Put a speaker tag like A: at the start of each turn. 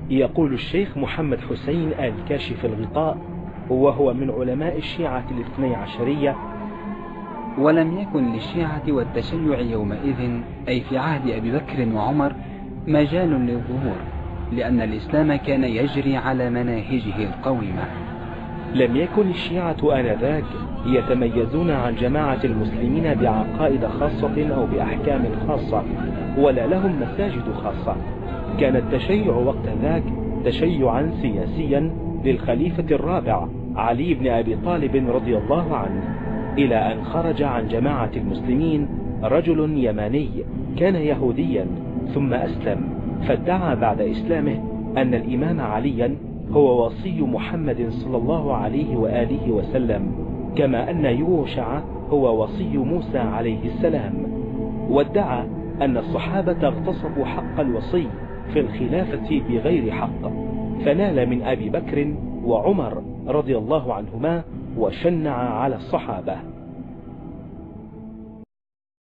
A: يقول الشيخ محمد حسين آل كاشف الغطاء وهو من علماء الشيعة الاثني عشرية:
B: ولم يكن للشيعة والتشيع يومئذ أي في عهد أبي بكر وعمر مجال للظهور، لأن الإسلام كان يجري على مناهجه القويمة.
A: لم يكن الشيعة آنذاك يتميزون عن جماعة المسلمين بعقائد خاصة أو بأحكام خاصة، ولا لهم مساجد خاصة. كان التشيع وقت ذاك تشيعا سياسيا للخليفة الرابع علي بن أبي طالب رضي الله عنه، إلى أن خرج عن جماعة المسلمين رجل يماني كان يهوديا ثم أسلم، فادعى بعد إسلامه أن الإمام عليا هو وصي محمد صلى الله عليه وآله وسلم، كما أن يوشع هو وصي موسى عليه السلام. وادعى أن الصحابة اغتصبوا حق الوصي في الخلافة بغير حق، فنال من أبي بكر وعمر رضي الله عنهما وشنع على الصحابة.